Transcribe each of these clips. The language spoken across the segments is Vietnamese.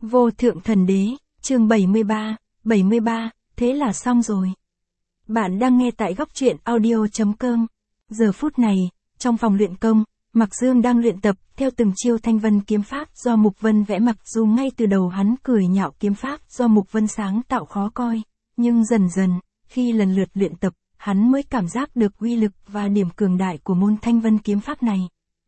Vô thượng thần đế, chương 73, thế là xong rồi. Bạn đang nghe tại góc truyện audio.com. Giờ phút này, trong phòng luyện công, Mạc Dương đang luyện tập theo từng chiêu thanh vân kiếm pháp do Mục Vân vẽ, mặc dù ngay từ đầu hắn cười nhạo kiếm pháp do Mục Vân sáng tạo khó coi, nhưng dần dần, khi lần lượt luyện tập, hắn mới cảm giác được uy lực và điểm cường đại của môn thanh vân kiếm pháp này.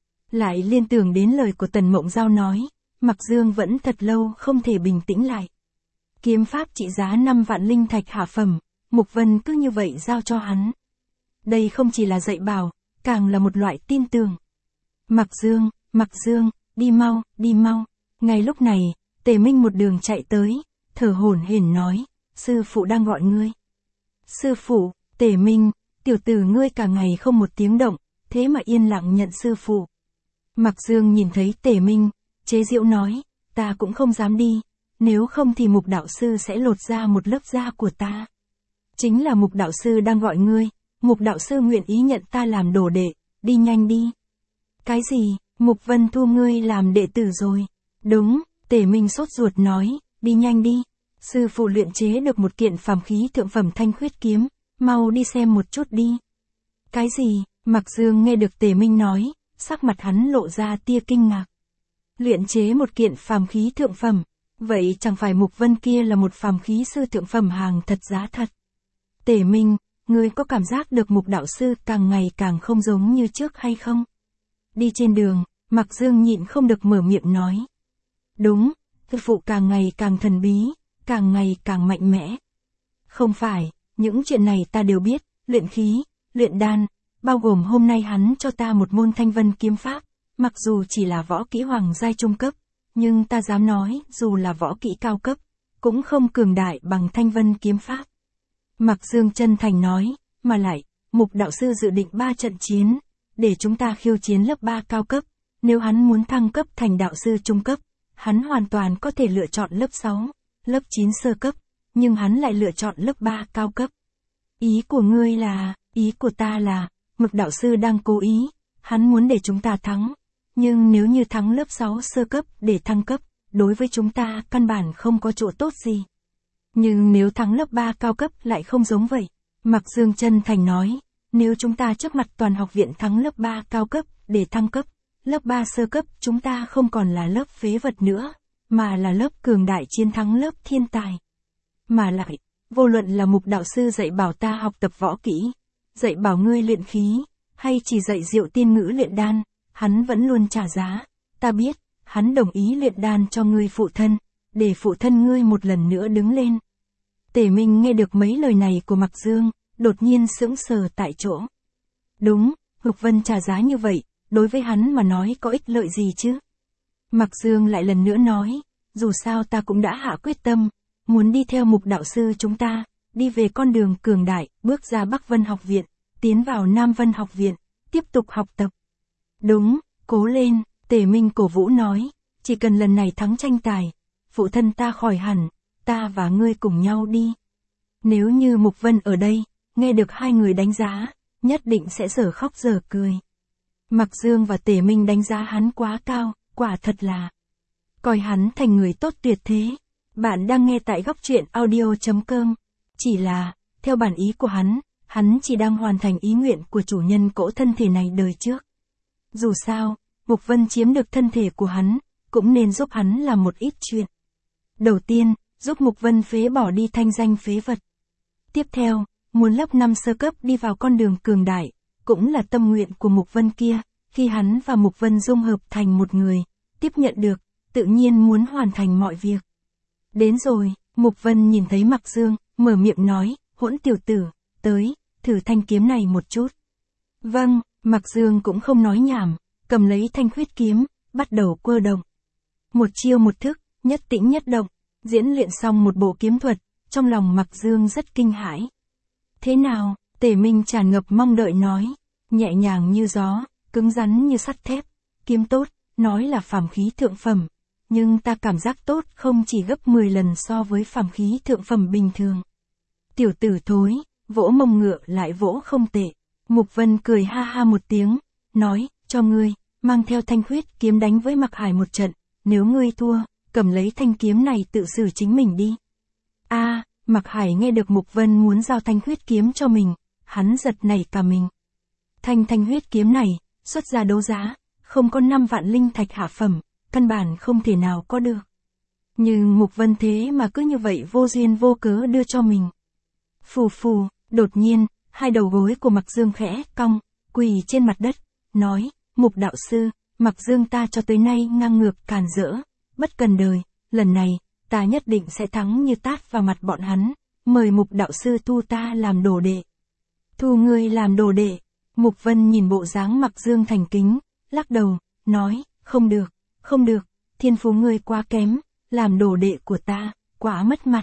Lại liên tưởng đến lời của Tần Mộng Giao nói, Mạc Dương vẫn thật lâu không thể bình tĩnh lại. Kiếm pháp trị giá 5 vạn linh thạch hạ phẩm, Mục Vân cứ như vậy giao cho hắn. Đây không chỉ là dạy bảo, càng là một loại tin tưởng. Mạc Dương, đi mau. Ngay lúc này, Tề Minh một đường chạy tới, thở hổn hển nói, sư phụ đang gọi ngươi. Sư phụ, Tề Minh, tiểu tử ngươi cả ngày không một tiếng động, thế mà yên lặng nhận sư phụ. Mạc Dương nhìn thấy Tề Minh, chế giễu nói, ta cũng không dám đi, nếu không thì Mục đạo sư sẽ lột ra một lớp da của ta. Chính là Mục đạo sư đang gọi ngươi, Mục đạo sư nguyện ý nhận ta làm đồ đệ, đi nhanh đi. Cái gì, Mục Vân thu ngươi làm đệ tử rồi? Đúng, Tề Minh sốt ruột nói, đi nhanh đi. Sư phụ luyện chế được một kiện phàm khí thượng phẩm thanh khuyết kiếm, mau đi xem một chút đi. Cái gì? Mạc Dương nghe được Tề Minh nói, sắc mặt hắn lộ ra tia kinh ngạc. Luyện chế một kiện phàm khí thượng phẩm, vậy chẳng phải Mục Vân kia là một phàm khí sư thượng phẩm hàng thật giá thật. Tề Minh, ngươi có cảm giác được Mục đạo sư càng ngày càng không giống như trước hay không? Đi trên đường, Mạc Dương nhịn không được mở miệng nói. Đúng, sư phụ càng ngày càng thần bí, càng ngày càng mạnh mẽ. Không phải, những chuyện này ta đều biết, luyện khí, luyện đan, bao gồm hôm nay hắn cho ta một môn thanh vân kiếm pháp, mặc dù chỉ là võ kỹ hoàng giai trung cấp, nhưng ta dám nói, dù là võ kỹ cao cấp, cũng không cường đại bằng thanh vân kiếm pháp. Mạc Dương chân thành nói, mà lại, Mục đạo sư dự định 3 trận chiến, để chúng ta khiêu chiến lớp 3 cao cấp, nếu hắn muốn thăng cấp thành đạo sư trung cấp, hắn hoàn toàn có thể lựa chọn lớp 6, lớp 9 sơ cấp, nhưng hắn lại lựa chọn lớp 3 cao cấp. Ý của ngươi là, ý của ta là, Mục đạo sư đang cố ý, hắn muốn để chúng ta thắng, nhưng nếu như thắng lớp 6 sơ cấp để thăng cấp, đối với chúng ta căn bản không có chỗ tốt gì. Nhưng nếu thắng lớp 3 cao cấp lại không giống vậy. Mạc Dương chân thành nói, nếu chúng ta trước mặt toàn học viện thắng lớp 3 cao cấp để thăng cấp, lớp 3 sơ cấp chúng ta không còn là lớp phế vật nữa, mà là lớp cường đại chiến thắng lớp thiên tài. Mà lại, vô luận là Mục đạo sư dạy bảo ta học tập võ kỹ, dạy bảo ngươi luyện khí, hay chỉ dạy diệu tiên ngữ luyện đan, hắn vẫn luôn trả giá. Ta biết, hắn đồng ý luyện đan cho ngươi phụ thân, để phụ thân ngươi một lần nữa đứng lên. Tề Minh nghe được mấy lời này của Mạc Dương, đột nhiên sững sờ tại chỗ. Đúng, Mục Vân trả giá như vậy, đối với hắn mà nói có ích lợi gì chứ? Mạc Dương lại lần nữa nói, dù sao ta cũng đã hạ quyết tâm, muốn đi theo Mục đạo sư chúng ta, đi về con đường cường đại, bước ra Bắc Vân học viện, tiến vào Nam Vân học viện, tiếp tục học tập. Đúng, cố lên, Tề Minh cổ vũ nói, chỉ cần lần này thắng tranh tài, phụ thân ta khỏi hẳn, ta và ngươi cùng nhau đi. Nếu như Mục Vân ở đây, nghe được hai người đánh giá, nhất định sẽ dở khóc dở cười. Mạc Dương và Tề Minh đánh giá hắn quá cao, quả thật là coi hắn thành người tốt tuyệt thế. Bạn đang nghe tại góc truyện audio.com. Chỉ là, theo bản ý của hắn chỉ đang hoàn thành ý nguyện của chủ nhân cỗ thân thể này đời trước. Dù sao, Mục Vân chiếm được thân thể của hắn, cũng nên giúp hắn làm một ít chuyện. Đầu tiên, giúp Mục Vân phế bỏ đi thanh danh phế vật. Tiếp theo, muốn lớp 5 sơ cấp đi vào con đường cường đại, cũng là tâm nguyện của Mục Vân kia, khi hắn và Mục Vân dung hợp thành một người, tiếp nhận được, tự nhiên muốn hoàn thành mọi việc. Đến rồi, Mục Vân nhìn thấy Mạc Dương, mở miệng nói, hỗn tiểu tử, tới, thử thanh kiếm này một chút. Vâng, Mạc Dương cũng không nói nhảm, cầm lấy thanh khuyết kiếm, bắt đầu quơ động. Một chiêu một thức, nhất tĩnh nhất động, diễn luyện xong một bộ kiếm thuật, trong lòng Mạc Dương rất kinh hãi. Thế nào? Tề Minh tràn ngập mong đợi nói, nhẹ nhàng như gió, cứng rắn như sắt thép, kiếm tốt, nói là phàm khí thượng phẩm, nhưng ta cảm giác tốt không chỉ gấp 10 lần so với phàm khí thượng phẩm bình thường. Tiểu tử thối, vỗ mông ngựa lại vỗ không tệ. Mục Vân cười ha ha một tiếng, nói, cho ngươi, mang theo thanh khuyết kiếm đánh với Mạc Hải một trận, nếu ngươi thua, cầm lấy thanh kiếm này tự xử chính mình đi. Mạc Hải nghe được Mục Vân muốn giao thanh huyết kiếm cho mình, hắn giật nảy cả mình. Thanh huyết kiếm này, xuất ra đấu giá, không có 5 vạn linh thạch hạ phẩm, căn bản không thể nào có được. Nhưng Mục Vân thế mà cứ như vậy vô duyên vô cớ đưa cho mình. Phù phù, đột nhiên, hai đầu gối của Mạc Dương khẽ cong, quỳ trên mặt đất, nói, Mục đạo sư, Mạc Dương ta cho tới nay ngang ngược càn rỡ, bất cần đời, lần này, ta nhất định sẽ thắng như tát vào mặt bọn hắn, mời Mục đạo sư thu ta làm đồ đệ. Thu ngươi làm đồ đệ. Mục Vân nhìn bộ dáng Mạc Dương thành kính, lắc đầu, nói, không được, thiên phú ngươi quá kém, làm đồ đệ của ta, quá mất mặt.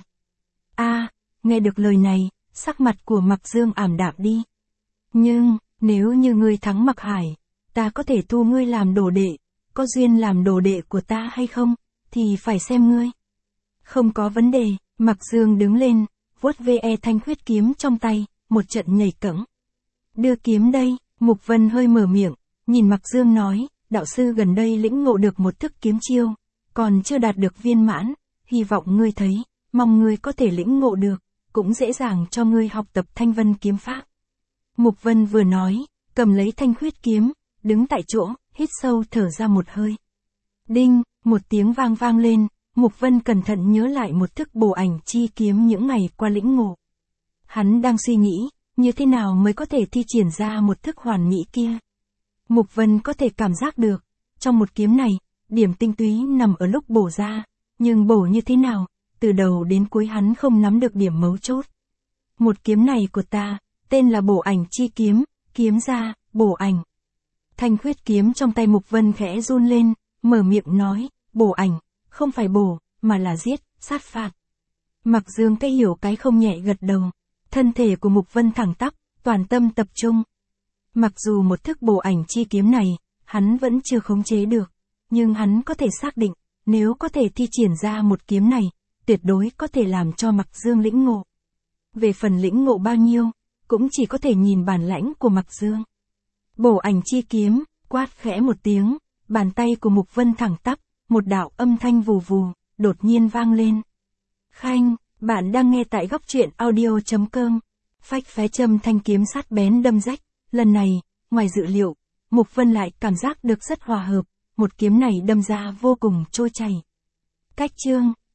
Nghe được lời này, sắc mặt của Mạc Dương ảm đạm đi. Nhưng, nếu như ngươi thắng Mạc Hải, ta có thể thu ngươi làm đồ đệ, có duyên làm đồ đệ của ta hay không, thì phải xem ngươi. Không có vấn đề, Mạc Dương đứng lên, vuốt ve thanh huyết kiếm trong tay, một trận nhảy cẫng. Đưa kiếm đây, Mục Vân hơi mở miệng, nhìn Mạc Dương nói, đạo sư gần đây lĩnh ngộ được một thức kiếm chiêu, còn chưa đạt được viên mãn, hy vọng ngươi thấy, mong ngươi có thể lĩnh ngộ được, cũng dễ dàng cho ngươi học tập Thanh Vân kiếm pháp. Mục Vân vừa nói, cầm lấy thanh huyết kiếm, đứng tại chỗ, hít sâu thở ra một hơi. Đinh, một tiếng vang lên, Mục Vân cẩn thận nhớ lại một thức bổ ảnh chi kiếm những ngày qua lĩnh ngộ. Hắn đang suy nghĩ, như thế nào mới có thể thi triển ra một thức hoàn mỹ kia. Mục Vân có thể cảm giác được, trong một kiếm này, điểm tinh túy nằm ở lúc bổ ra, nhưng bổ như thế nào, từ đầu đến cuối hắn không nắm được điểm mấu chốt. Một kiếm này của ta, tên là bổ ảnh chi kiếm, kiếm ra, bổ ảnh. Thanh huyết kiếm trong tay Mục Vân khẽ run lên, mở miệng nói, bổ ảnh, không phải bổ, mà là giết, sát phạt. Mạc Dương cái hiểu cái không nhẹ gật đầu. Thân thể của Mục Vân thẳng tắp, toàn tâm tập trung. Mặc dù một thức bổ ảnh chi kiếm này, hắn vẫn chưa khống chế được, nhưng hắn có thể xác định, nếu có thể thi triển ra một kiếm này, tuyệt đối có thể làm cho Mạc Dương lĩnh ngộ. Về phần lĩnh ngộ bao nhiêu, cũng chỉ có thể nhìn bản lãnh của Mạc Dương. Bổ ảnh chi kiếm, quát khẽ một tiếng, bàn tay của Mục Vân thẳng tắp, một đạo âm thanh vù vù, đột nhiên vang lên. Khanh, bạn đang nghe tại góc truyện audio.com. Phách phé châm thanh kiếm sát bén đâm rách, lần này, ngoài dự liệu, Mục Vân lại cảm giác được rất hòa hợp, một kiếm này đâm ra vô cùng trôi chảy. Cách chương